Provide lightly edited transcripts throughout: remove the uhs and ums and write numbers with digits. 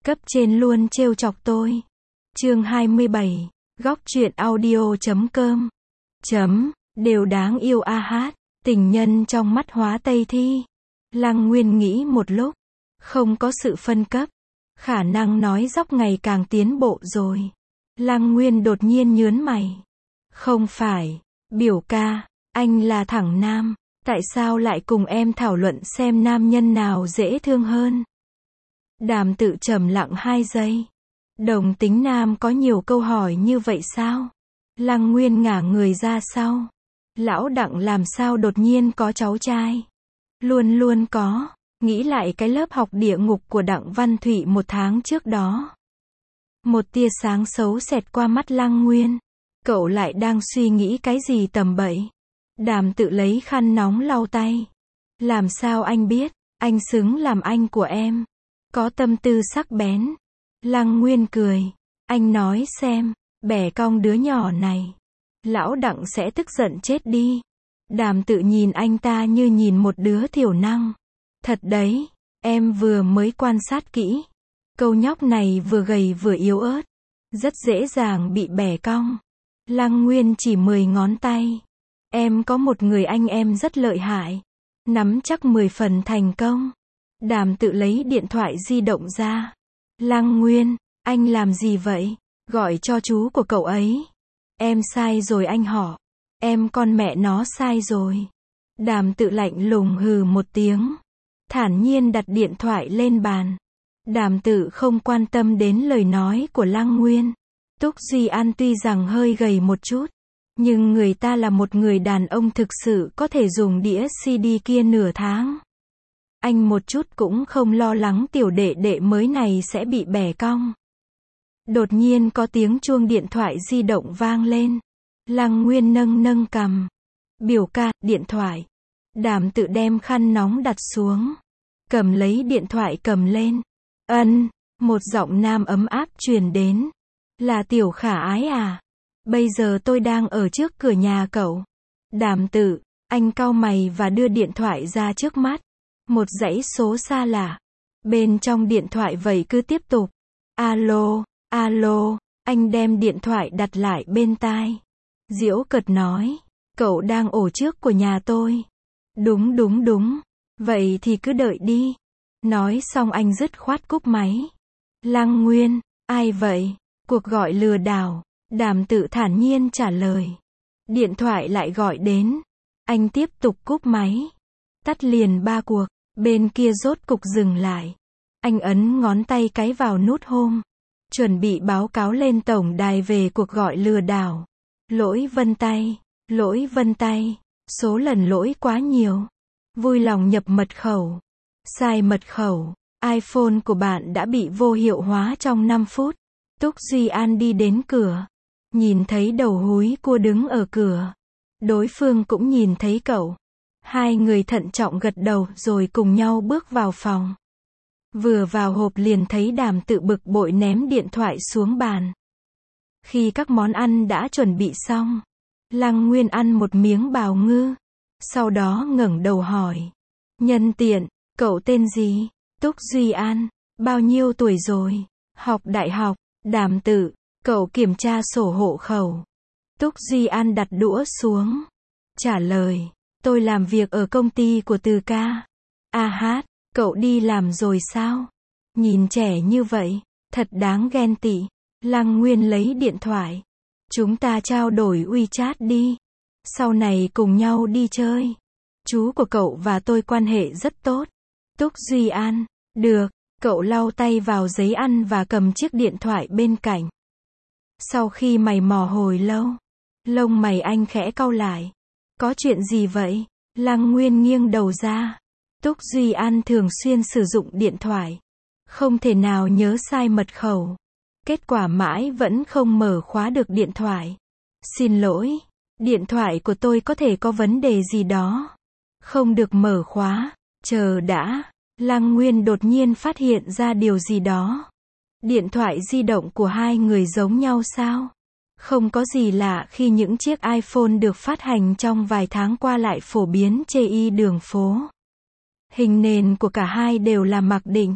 Cấp trên luôn trêu chọc tôi. Chương 27, góc truyện audio.com. Đều đáng yêu a hát, tình nhân trong mắt Hóa Tây Thi. Lăng Nguyên nghĩ một lúc, không có sự phân cấp, khả năng nói dóc ngày càng tiến bộ rồi. Lăng Nguyên đột nhiên nhớn mày. Không phải, biểu ca, anh là thẳng nam, tại sao lại cùng em thảo luận xem nam nhân nào dễ thương hơn? Đàm Tự trầm lặng 2 giây. Đồng tính nam có nhiều câu hỏi như vậy sao? Lăng Nguyên ngả người ra sau. Lão Đặng làm sao đột nhiên có cháu trai? Luôn luôn có. Nghĩ lại cái lớp học địa ngục của Đặng Văn Thụy 1 tháng trước đó. Một tia sáng xấu xẹt qua mắt Lăng Nguyên. Cậu lại đang suy nghĩ cái gì tầm bậy? Đàm Tự lấy khăn nóng lau tay. Làm sao anh biết? Anh xứng làm anh của em. Có tâm tư sắc bén. Lăng Nguyên cười. Anh nói xem, bẻ cong đứa nhỏ này. Lão Đặng sẽ tức giận chết đi. Đàm Tự nhìn anh ta như nhìn một đứa thiểu năng. Thật đấy, em vừa mới quan sát kỹ. Câu nhóc này vừa gầy vừa yếu ớt. Rất dễ dàng bị bẻ cong. Lăng Nguyên chỉ 10 ngón tay. Em có một người anh em rất lợi hại. Nắm chắc 10 phần thành công. Đàm Tự lấy điện thoại di động ra. Lăng Nguyên, anh làm gì vậy? Gọi cho chú của cậu ấy. Em sai rồi anh họ. Em con mẹ nó sai rồi. Đàm Tự lạnh lùng hừ một tiếng. Thản nhiên đặt điện thoại lên bàn. Đàm Tự không quan tâm đến lời nói của Lăng Nguyên. Túc Duy An tuy rằng hơi gầy một chút, nhưng người ta là một người đàn ông thực sự có thể dùng đĩa CD kia nửa tháng. Anh một chút cũng không lo lắng tiểu đệ đệ mới này sẽ bị bẻ cong. Đột nhiên có tiếng chuông điện thoại di động vang lên. Lăng Nguyên nâng cằm. Biểu ca, điện thoại. Đàm Tự đem khăn nóng đặt xuống. Cầm lấy điện thoại cầm lên. Một giọng nam ấm áp truyền đến. Là Tiểu Khả Ái à? Bây giờ tôi đang ở trước cửa nhà cậu. Đàm Tự, anh cau mày và đưa điện thoại ra trước mắt. Một dãy số xa lạ. Bên trong điện thoại vậy cứ tiếp tục. Alo, anh đem điện thoại đặt lại bên tai. Giễu cợt nói. Cậu đang ở trước của nhà tôi. Đúng. Vậy thì cứ đợi đi. Nói xong anh dứt khoát cúp máy. Lăng Nguyên, ai vậy? Cuộc gọi lừa đảo. Đàm Tự thản nhiên trả lời. Điện thoại lại gọi đến. Anh tiếp tục cúp máy. Tắt liền 3 cuộc. Bên kia rốt cục dừng lại. Anh ấn ngón tay cái vào nút home. Chuẩn bị báo cáo lên tổng đài về cuộc gọi lừa đảo. Lỗi vân tay. Số lần lỗi quá nhiều. Vui lòng nhập mật khẩu. Sai mật khẩu. iPhone của bạn đã bị vô hiệu hóa trong 5 phút. Túc Duy An đi đến cửa. Nhìn thấy đầu húi cua đứng ở cửa. Đối phương cũng nhìn thấy cậu. Hai người thận trọng gật đầu rồi cùng nhau bước vào phòng. Vừa vào hộp liền thấy Đàm Tự bực bội ném điện thoại xuống bàn. Khi các món ăn đã chuẩn bị xong, Lăng Nguyên ăn một miếng bào ngư. Sau đó ngẩng đầu hỏi. Nhân tiện, cậu tên gì? Túc Duy An, bao nhiêu tuổi rồi? Học đại học. Đàm Tự, cậu kiểm tra sổ hộ khẩu. Túc Duy An đặt đũa xuống. Trả lời. Tôi làm việc ở công ty của Từ ca. A hát, cậu đi làm rồi sao? Nhìn trẻ như vậy, thật đáng ghen tị. Lăng Nguyên lấy điện thoại. Chúng ta trao đổi WeChat đi. Sau này cùng nhau đi chơi. Chú của cậu và tôi quan hệ rất tốt. Túc Duy An, được. Cậu lau tay vào giấy ăn và cầm chiếc điện thoại bên cạnh. Sau khi mày mò hồi lâu, lông mày anh khẽ cau lại. Có chuyện gì vậy? Lăng Nguyên nghiêng đầu ra. Túc Duy An thường xuyên sử dụng điện thoại. Không thể nào nhớ sai mật khẩu. Kết quả mãi vẫn không mở khóa được điện thoại. Xin lỗi, điện thoại của tôi có thể có vấn đề gì đó. Không được mở khóa. Chờ đã. Lăng Nguyên đột nhiên phát hiện ra điều gì đó. Điện thoại di động của hai người giống nhau sao? Không có gì lạ khi những chiếc iPhone được phát hành trong vài tháng qua lại phổ biến trên đường phố. Hình nền của cả hai đều là mặc định.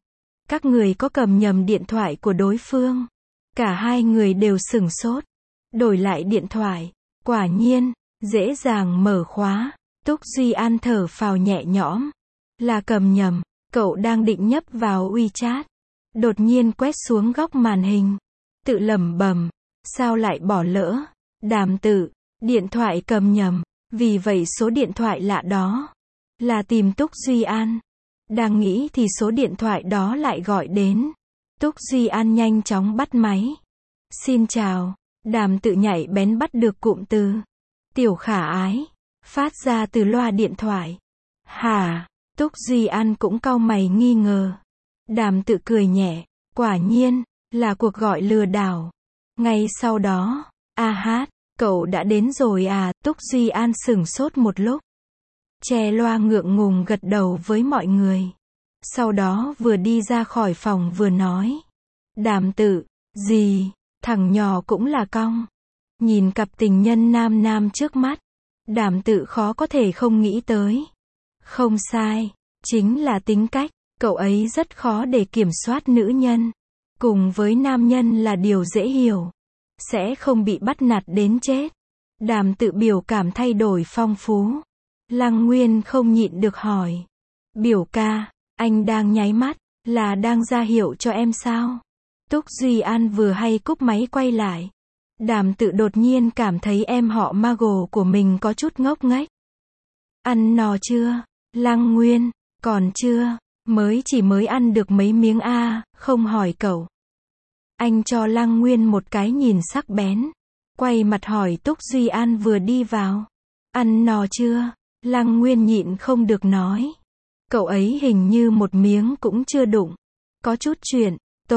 Các người có cầm nhầm điện thoại của đối phương. Cả hai người đều sửng sốt. Đổi lại điện thoại. Quả nhiên, dễ dàng mở khóa. Túc Duy An thở phào nhẹ nhõm. Là cầm nhầm. Cậu đang định nhấp vào WeChat. Đột nhiên quét xuống góc màn hình. Tự lẩm bẩm. Sao lại bỏ lỡ? Đàm Tự. Điện thoại cầm nhầm. Vì vậy số điện thoại lạ đó là tìm Túc Duy An. Đang nghĩ thì số điện thoại đó lại gọi đến. Túc Duy An nhanh chóng bắt máy. Xin chào. Đàm Tự nhạy bén bắt được cụm từ tiểu khả ái phát ra từ loa điện thoại. Hả? Túc Duy An cũng cau mày nghi ngờ. Đàm Tự cười nhẹ. Quả nhiên là cuộc gọi lừa đảo. Ngay sau đó, cậu đã đến rồi à? Túc Duy An sửng sốt một lúc. Che loa ngượng ngùng gật đầu với mọi người. Sau đó vừa đi ra khỏi phòng vừa nói. Đàm Tự, gì? Thằng nhỏ cũng là cong. Nhìn cặp tình nhân nam nam trước mắt. Đàm Tự khó có thể không nghĩ tới. Không sai, chính là tính cách. Cậu ấy rất khó để kiểm soát nữ nhân. Cùng với nam nhân là điều dễ hiểu. Sẽ không bị bắt nạt đến chết. Đàm Tự biểu cảm thay đổi phong phú. Lăng Nguyên không nhịn được hỏi. Biểu ca, anh đang nháy mắt, là đang ra hiệu cho em sao? Túc Duy An vừa hay cúp máy quay lại. Đàm Tự đột nhiên cảm thấy em họ Margot của mình có chút ngốc nghếch. Ăn no chưa? Lăng Nguyên, còn chưa, mới ăn được mấy miếng không hỏi cậu. Anh cho Lăng Nguyên một cái nhìn sắc bén. Quay mặt hỏi Túc Duy An vừa đi vào. Ăn no chưa? Lăng Nguyên nhịn không được nói. Cậu ấy hình như một miếng cũng chưa đụng. Có chút chuyện,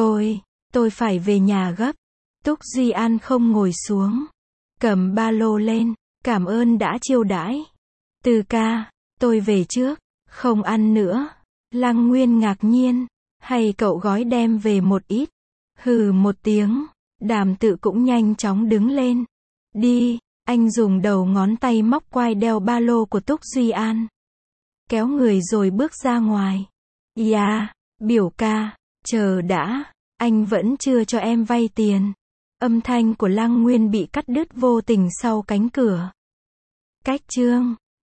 tôi phải về nhà gấp. Túc Duy An không ngồi xuống. Cầm ba lô lên, cảm ơn đã chiêu đãi. Từ ca, tôi về trước, không ăn nữa. Lăng Nguyên ngạc nhiên, hay cậu gói đem về một ít. Hừ một tiếng, Đàm Tự cũng nhanh chóng đứng lên. Đi, anh dùng đầu ngón tay móc quai đeo ba lô của Túc Duy An. Kéo người rồi bước ra ngoài. Dạ, biểu ca, chờ đã, anh vẫn chưa cho em vay tiền. Âm thanh của Lăng Nguyên bị cắt đứt vô tình sau cánh cửa. Cách chương